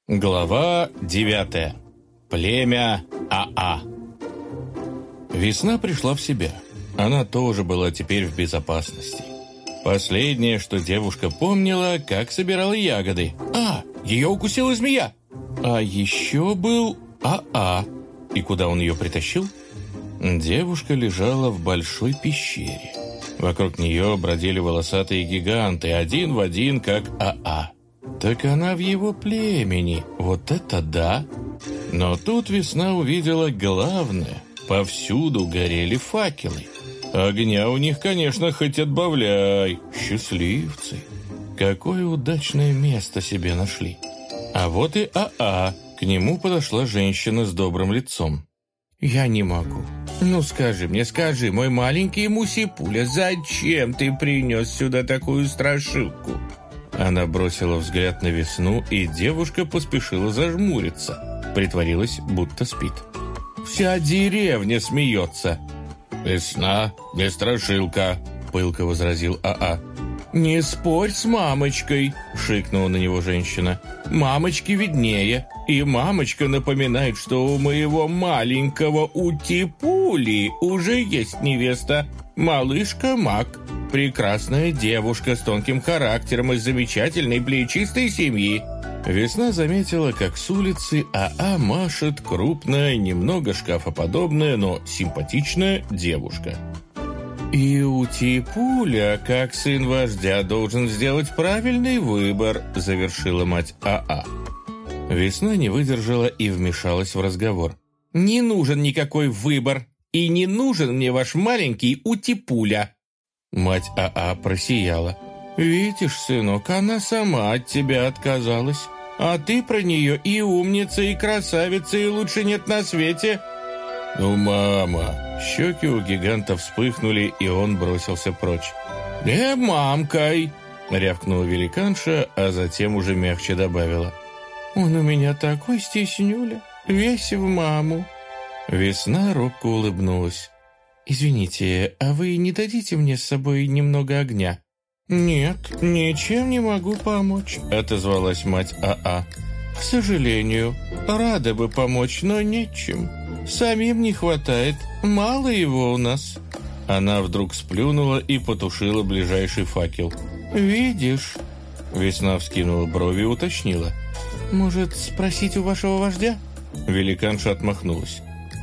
Глава 9. Племя АА. Весна пришла в себя. Она тоже была теперь в безопасности. Последнее, что девушка помнила, как собирала ягоды. Ее укусила змея. А еще был АА. И куда он ее притащил? Девушка лежала в большой пещере. Вокруг нее бродили волосатые гиганты, один в один, как АА. Так она в его племени, вот это да! Но тут весна увидела главное. Повсюду горели факелы. Огня у них, конечно, хоть отбавляй. Счастливцы! Какое удачное место себе нашли. А вот и АА. К нему подошла женщина с добрым лицом. «Я не могу. Ну скажи, мой маленький Мусипуля, зачем ты принес сюда такую страшилку?» Она бросила взгляд на весну, и девушка поспешила зажмуриться. Притворилась, будто спит. «Вся деревня смеется!» «Весна, не страшилка!» — пылко возразил АА. «Не спорь с мамочкой!» — шикнула на него женщина. «Мамочке виднее, и мамочка напоминает, что у моего маленького Утипули уже есть невеста, малышка Мак. Прекрасная девушка с тонким характером из замечательной плечистой семьи». Весна заметила, как с улицы АА машет крупная, немного шкафоподобная, но симпатичная девушка. «И Утипуля, как сын вождя, должен сделать правильный выбор», — завершила мать АА. Весна не выдержала и вмешалась в разговор. «Не нужен никакой выбор, и не нужен мне ваш маленький Утипуля». Мать АА просияла. «Видишь, сынок, она сама от тебя отказалась. А ты про нее и умница, и красавица, и лучше нет на свете». «Ну, мама!» Щеки у гиганта вспыхнули, и он бросился прочь. «Не мамкой!» — рявкнула великанша, а затем уже мягче добавила. «Он у меня такой стеснюля, весь в маму». Весна робко улыбнулась. «Извините, а вы не дадите мне с собой немного огня?» «Нет, ничем не могу помочь», — отозвалась мать АА. «К сожалению, рада бы помочь, но нечем. Самим не хватает, мало его у нас». Она вдруг сплюнула и потушила ближайший факел. «Видишь?» Весна вскинула брови и уточнила. «Может, спросить у вашего вождя?» Великанша отмахнулась.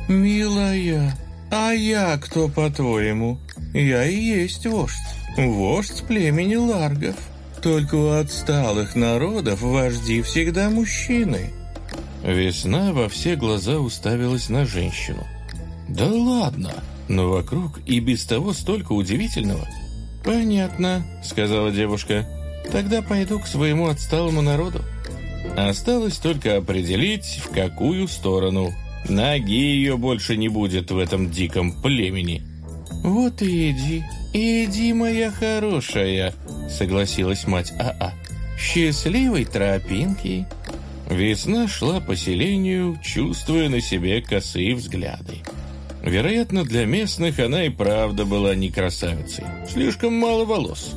«Милая, а я кто, по-твоему? Я и есть вождь. Вождь племени ларгов. Только у отсталых народов вожди всегда мужчины». Весна во все глаза уставилась на женщину. «Да ладно, но вокруг и без того столько удивительного». «Понятно», — сказала девушка. «Тогда пойду к своему отсталому народу». Осталось только определить, в какую сторону. Ноги ее больше не будет в этом диком племени. «Вот и иди, моя хорошая», — согласилась мать АА. «Счастливой тропинки». Весна шла по селению, чувствуя на себе косые взгляды. Вероятно, для местных она и правда была не красавицей. Слишком мало волос.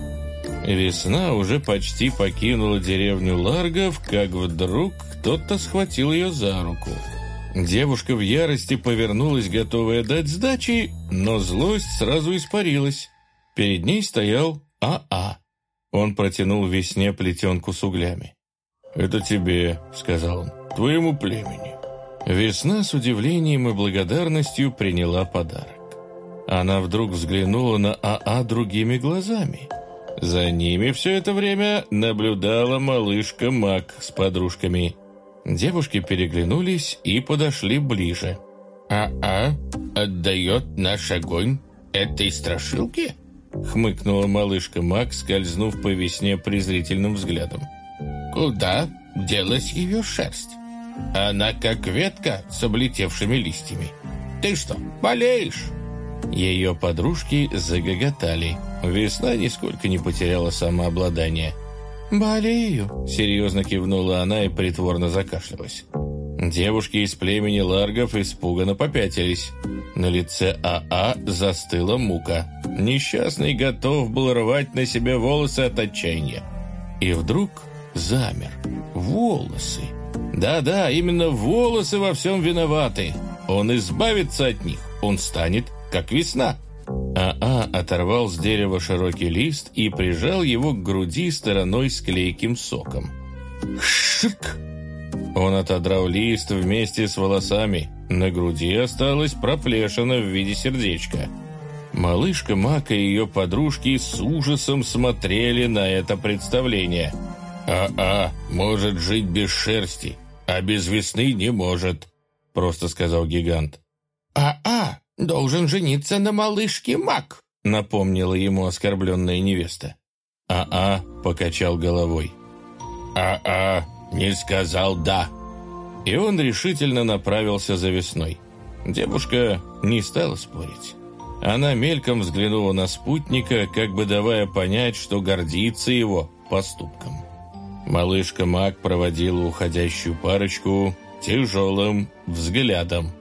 Весна уже почти покинула деревню ларгов, как вдруг кто-то схватил ее за руку. Девушка в ярости повернулась, готовая дать сдачи, но злость сразу испарилась. Перед ней стоял АА. Он протянул Весне плетенку с углями. «Это тебе», — сказал он, — «твоему племени». Весна с удивлением и благодарностью приняла подарок. Она вдруг взглянула на АА другими глазами. За ними все это время наблюдала малышка Мак с подружками. Девушки переглянулись и подошли ближе. «АА отдает наш огонь этой страшилке?» — хмыкнула малышка Мак, скользнув по Весне презрительным взглядом. «Куда делась ее шерсть? Она как ветка с облетевшими листьями. Ты что, болеешь?» Ее подружки загоготали. Весна нисколько не потеряла самообладание. «Болею», — серьезно кивнула она и притворно закашлялась. Девушки из племени ларгов испуганно попятились. На лице АА застыла мука. Несчастный готов был рвать на себе волосы от отчаяния. И вдруг замер. Волосы. Да-да, именно волосы во всем виноваты. Он избавится от них, он станет как весна. Оторвал с дерева широкий лист и прижал его к груди стороной с клейким соком. Шик! Он отодрал лист вместе с волосами. На груди осталась проплешина в виде сердечка. Малышка Мак и ее подружки с ужасом смотрели на это представление. Может жить без шерсти, а без весны не может, просто сказал гигант. Должен жениться на малышке Мак, напомнила ему оскорбленная невеста. Покачал головой. Не сказал «да». И он решительно направился за весной. Девушка не стала спорить. Она мельком взглянула на спутника, как бы давая понять, что гордится его поступком. Малышка Мак проводила уходящую парочку тяжелым взглядом.